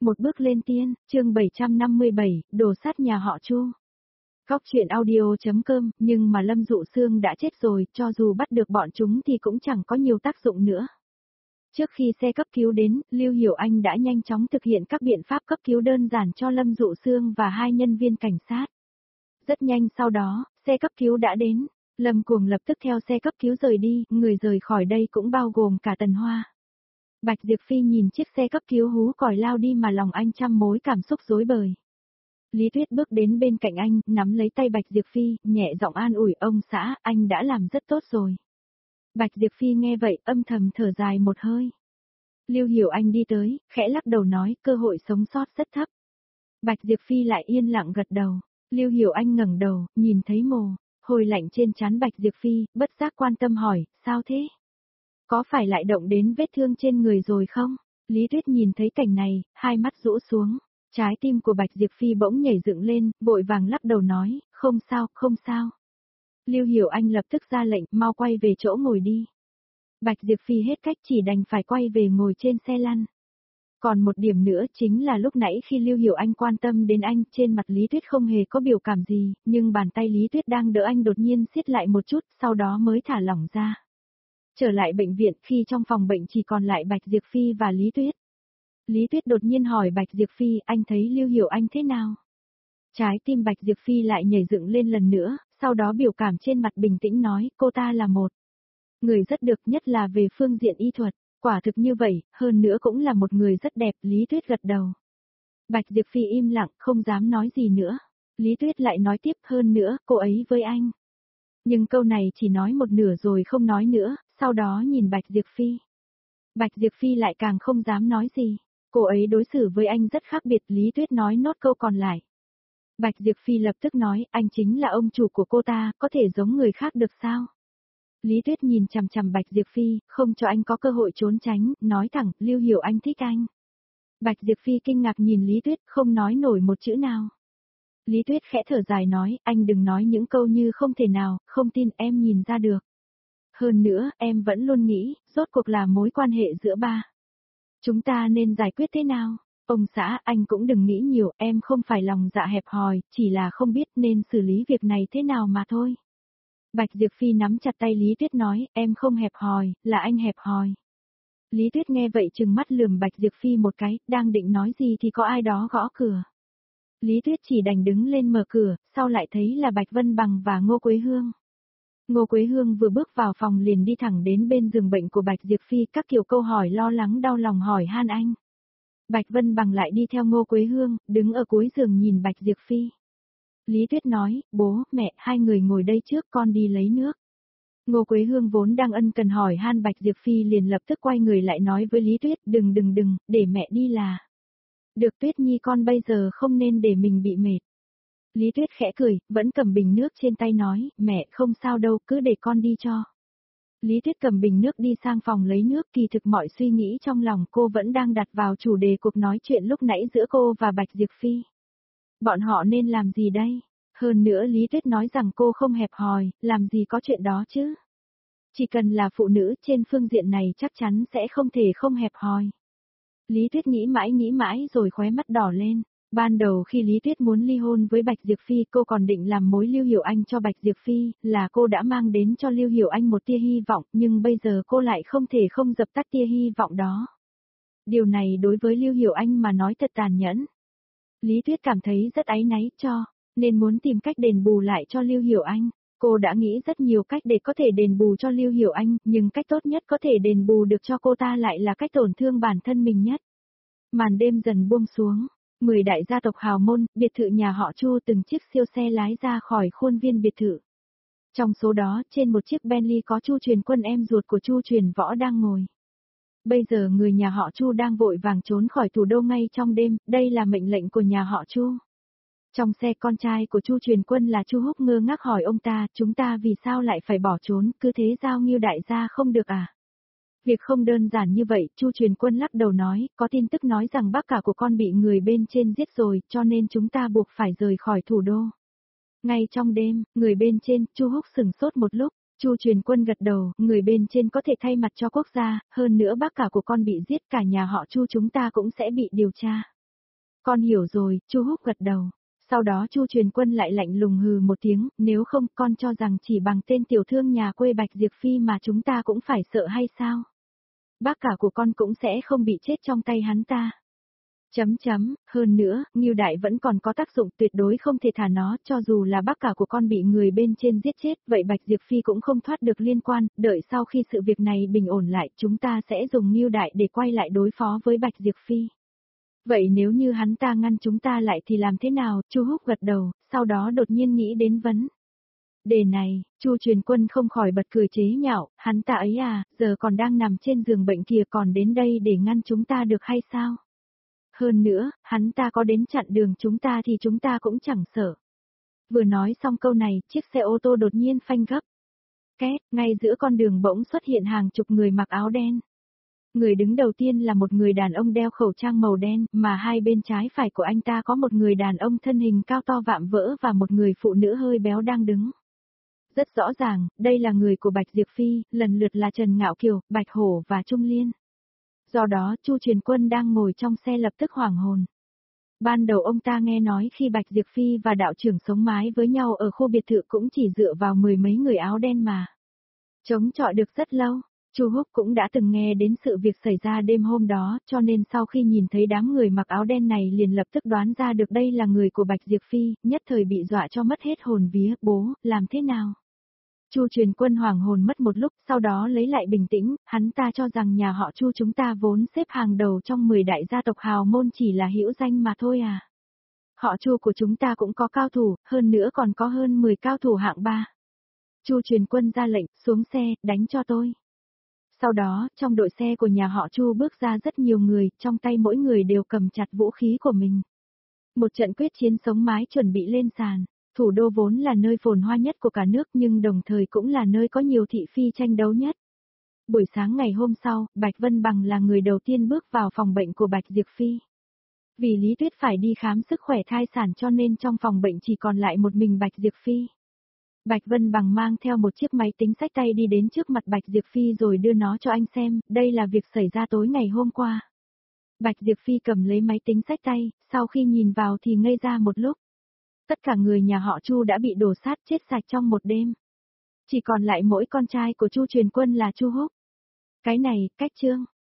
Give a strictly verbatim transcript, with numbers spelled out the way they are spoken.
Một bước lên tiên, chương bảy trăm năm mươi bảy, đồ sát nhà họ Chu. Góc truyện audio.com, nhưng mà Lâm Dụ Sương đã chết rồi, cho dù bắt được bọn chúng thì cũng chẳng có nhiều tác dụng nữa. Trước khi xe cấp cứu đến, Lưu Hiểu Anh đã nhanh chóng thực hiện các biện pháp cấp cứu đơn giản cho Lâm Dụ Sương và hai nhân viên cảnh sát. Rất nhanh sau đó, xe cấp cứu đã đến, Lâm Cuồng lập tức theo xe cấp cứu rời đi, người rời khỏi đây cũng bao gồm cả Tần Hoa. Bạch Diệp Phi nhìn chiếc xe cấp cứu hú còi lao đi mà lòng anh trăm mối cảm xúc rối bời. Lý Tuyết bước đến bên cạnh anh, nắm lấy tay Bạch Diệp Phi, nhẹ giọng an ủi ông xã, anh đã làm rất tốt rồi. Bạch Diệp Phi nghe vậy, âm thầm thở dài một hơi. Lưu Hiểu Anh đi tới, khẽ lắc đầu nói, cơ hội sống sót rất thấp. Bạch Diệp Phi lại yên lặng gật đầu. Lưu Hiểu Anh ngẩng đầu, nhìn thấy mồ hôi lạnh trên trán Bạch Diệp Phi, bất giác quan tâm hỏi, sao thế? Có phải lại động đến vết thương trên người rồi không? Lý Tuyết nhìn thấy cảnh này, hai mắt rũ xuống. Trái tim của Bạch Diệp Phi bỗng nhảy dựng lên, vội vàng lắc đầu nói, không sao, không sao. Lưu Hiểu Anh lập tức ra lệnh, mau quay về chỗ ngồi đi. Bạch Diệp Phi hết cách chỉ đành phải quay về ngồi trên xe lăn. Còn một điểm nữa chính là lúc nãy khi Lưu Hiểu Anh quan tâm đến anh, trên mặt Lý Tuyết không hề có biểu cảm gì, nhưng bàn tay Lý Tuyết đang đỡ anh đột nhiên siết lại một chút, sau đó mới thả lỏng ra. Trở lại bệnh viện, khi trong phòng bệnh chỉ còn lại Bạch Diệp Phi và Lý Tuyết. Lý Tuyết đột nhiên hỏi Bạch Diệp Phi, anh thấy Lưu Hiểu Anh thế nào? Trái tim Bạch Diệp Phi lại nhảy dựng lên lần nữa, sau đó biểu cảm trên mặt bình tĩnh nói, cô ta là một người rất được, nhất là về phương diện y thuật, quả thực như vậy, hơn nữa cũng là một người rất đẹp, Lý Tuyết gật đầu. Bạch Diệp Phi im lặng, không dám nói gì nữa. Lý Tuyết lại nói tiếp, hơn nữa, cô ấy với anh. Nhưng câu này chỉ nói một nửa rồi không nói nữa, sau đó nhìn Bạch Diệp Phi. Bạch Diệp Phi lại càng không dám nói gì. Cô ấy đối xử với anh rất khác biệt, Lý Tuyết nói nốt câu còn lại. Bạch Diệp Phi lập tức nói, anh chính là ông chủ của cô ta, có thể giống người khác được sao? Lý Tuyết nhìn chằm chằm Bạch Diệp Phi, không cho anh có cơ hội trốn tránh, nói thẳng, Lưu Hiểu Anh thích anh. Bạch Diệp Phi kinh ngạc nhìn Lý Tuyết, không nói nổi một chữ nào. Lý Tuyết khẽ thở dài nói, anh đừng nói những câu như không thể nào, không tin, em nhìn ra được. Hơn nữa, em vẫn luôn nghĩ, rốt cuộc là mối quan hệ giữa ba chúng ta nên giải quyết thế nào? Ông xã, anh cũng đừng nghĩ nhiều, em không phải lòng dạ hẹp hòi, chỉ là không biết nên xử lý việc này thế nào mà thôi. Bạch Diệp Phi nắm chặt tay Lý Tuyết nói, em không hẹp hòi, là anh hẹp hòi. Lý Tuyết nghe vậy trừng mắt lườm Bạch Diệp Phi một cái, đang định nói gì thì có ai đó gõ cửa. Lý Tuyết chỉ đành đứng lên mở cửa, sau lại thấy là Bạch Vân Bằng và Ngô Quế Hương. Ngô Quế Hương vừa bước vào phòng liền đi thẳng đến bên giường bệnh của Bạch Diệp Phi, các kiểu câu hỏi lo lắng đau lòng hỏi han anh. Bạch Vân Bằng lại đi theo Ngô Quế Hương, đứng ở cuối giường nhìn Bạch Diệp Phi. Lý Tuyết nói, bố, mẹ, hai người ngồi đây trước, con đi lấy nước. Ngô Quế Hương vốn đang ân cần hỏi han Bạch Diệp Phi liền lập tức quay người lại nói với Lý Tuyết, đừng đừng đừng, để mẹ đi là. Được Tuyết Nhi, con bây giờ không nên để mình bị mệt. Lý Tuyết khẽ cười, vẫn cầm bình nước trên tay nói, mẹ không sao đâu, cứ để con đi cho. Lý Tuyết cầm bình nước đi sang phòng lấy nước, kỳ thực mọi suy nghĩ trong lòng cô vẫn đang đặt vào chủ đề cuộc nói chuyện lúc nãy giữa cô và Bạch Diệp Phi. Bọn họ nên làm gì đây? Hơn nữa Lý Tuyết nói rằng cô không hẹp hòi, làm gì có chuyện đó chứ? Chỉ cần là phụ nữ trên phương diện này chắc chắn sẽ không thể không hẹp hòi. Lý Tuyết nghĩ mãi nghĩ mãi rồi khóe mắt đỏ lên. Ban đầu khi Lý Tuyết muốn ly hôn với Bạch Diệp Phi, cô còn định làm mối Lưu Hiểu Anh cho Bạch Diệp Phi, là cô đã mang đến cho Lưu Hiểu Anh một tia hy vọng, nhưng bây giờ cô lại không thể không dập tắt tia hy vọng đó. Điều này đối với Lưu Hiểu Anh mà nói thật tàn nhẫn. Lý Tuyết cảm thấy rất áy náy cho, nên muốn tìm cách đền bù lại cho Lưu Hiểu Anh. Cô đã nghĩ rất nhiều cách để có thể đền bù cho Lưu Hiểu Anh, nhưng cách tốt nhất có thể đền bù được cho cô ta lại là cách tổn thương bản thân mình nhất. Màn đêm dần buông xuống. Mười đại gia tộc hào môn, biệt thự nhà họ Chu, từng chiếc siêu xe lái ra khỏi khuôn viên biệt thự. Trong số đó, trên một chiếc Bentley có Chu Truyền Quân, em ruột của Chu Truyền Võ đang ngồi. Bây giờ người nhà họ Chu đang vội vàng trốn khỏi thủ đô ngay trong đêm, đây là mệnh lệnh của nhà họ Chu. Trong xe, con trai của Chu Truyền Quân là Chu Húc ngơ ngác hỏi ông ta, chúng ta vì sao lại phải bỏ trốn, cứ thế giao Ngưu đại gia không được à? Việc không đơn giản như vậy, Chu Truyền Quân lắc đầu nói, có tin tức nói rằng bác cả của con bị người bên trên giết rồi, cho nên chúng ta buộc phải rời khỏi thủ đô. Ngay trong đêm, người bên trên, Chu Húc sửng sốt một lúc, Chu Truyền Quân gật đầu, người bên trên có thể thay mặt cho quốc gia, hơn nữa bác cả của con bị giết, cả nhà họ Chu chúng ta cũng sẽ bị điều tra. Con hiểu rồi, Chu Húc gật đầu. Sau đó Chu Truyền Quân lại lạnh lùng hừ một tiếng, nếu không con cho rằng chỉ bằng tên tiểu thương nhà quê Bạch Diệp Phi mà chúng ta cũng phải sợ hay sao? Bác cả của con cũng sẽ không bị chết trong tay hắn ta. Chấm chấm, hơn nữa, Ngưu Đại vẫn còn có tác dụng tuyệt đối không thể thả nó, cho dù là bác cả của con bị người bên trên giết chết, vậy Bạch Diệp Phi cũng không thoát được liên quan, đợi sau khi sự việc này bình ổn lại, chúng ta sẽ dùng Ngưu Đại để quay lại đối phó với Bạch Diệp Phi. Vậy nếu như hắn ta ngăn chúng ta lại thì làm thế nào? Chu Húc gật đầu, sau đó đột nhiên nghĩ đến vấn đề này, Chu Truyền Quân không khỏi bật cười chế nhạo, hắn ta ấy à, giờ còn đang nằm trên giường bệnh kìa còn đến đây để ngăn chúng ta được hay sao? Hơn nữa, hắn ta có đến chặn đường chúng ta thì chúng ta cũng chẳng sợ. Vừa nói xong câu này, chiếc xe ô tô đột nhiên phanh gấp. Két, ngay giữa con đường bỗng xuất hiện hàng chục người mặc áo đen. Người đứng đầu tiên là một người đàn ông đeo khẩu trang màu đen, mà hai bên trái phải của anh ta có một người đàn ông thân hình cao to vạm vỡ và một người phụ nữ hơi béo đang đứng. Rất rõ ràng, đây là người của Bạch Diệp Phi, lần lượt là Trần Ngạo Kiều, Bạch Hổ và Trung Liên. Do đó, Chu Truyền Quân đang ngồi trong xe lập tức hoảng hồn. Ban đầu ông ta nghe nói khi Bạch Diệp Phi và đạo trưởng sống mái với nhau ở khu biệt thự cũng chỉ dựa vào mười mấy người áo đen mà. Chống chọi được rất lâu. Chu Húc cũng đã từng nghe đến sự việc xảy ra đêm hôm đó, cho nên sau khi nhìn thấy đám người mặc áo đen này liền lập tức đoán ra được đây là người của Bạch Diệp Phi, nhất thời bị dọa cho mất hết hồn vía, bố, làm thế nào? Chu Truyền Quân hoảng hồn mất một lúc, sau đó lấy lại bình tĩnh, hắn ta cho rằng nhà họ Chu chúng ta vốn xếp hàng đầu trong mười đại gia tộc hào môn chỉ là hữu danh mà thôi à. Họ Chu của chúng ta cũng có cao thủ, hơn nữa còn có hơn mười cao thủ hạng ba. Chu Truyền Quân ra lệnh, xuống xe, đánh cho tôi. Sau đó, trong đội xe của nhà họ Chu bước ra rất nhiều người, trong tay mỗi người đều cầm chặt vũ khí của mình. Một trận quyết chiến sống mái chuẩn bị lên sàn. Thủ đô vốn là nơi phồn hoa nhất của cả nước nhưng đồng thời cũng là nơi có nhiều thị phi tranh đấu nhất. Buổi sáng ngày hôm sau, Bạch Vân Bằng là người đầu tiên bước vào phòng bệnh của Bạch Diệp Phi. Vì Lý Tuyết phải đi khám sức khỏe thai sản cho nên trong phòng bệnh chỉ còn lại một mình Bạch Diệp Phi. Bạch Vân Bằng mang theo một chiếc máy tính xách tay đi đến trước mặt Bạch Diệp Phi rồi đưa nó cho anh xem, đây là việc xảy ra tối ngày hôm qua. Bạch Diệp Phi cầm lấy máy tính xách tay, sau khi nhìn vào thì ngây ra một lúc. Tất cả người nhà họ Chu đã bị đổ sát chết sạch trong một đêm. Chỉ còn lại mỗi con trai của Chu Truyền Quân là Chu Húc. Cái này, cách chương.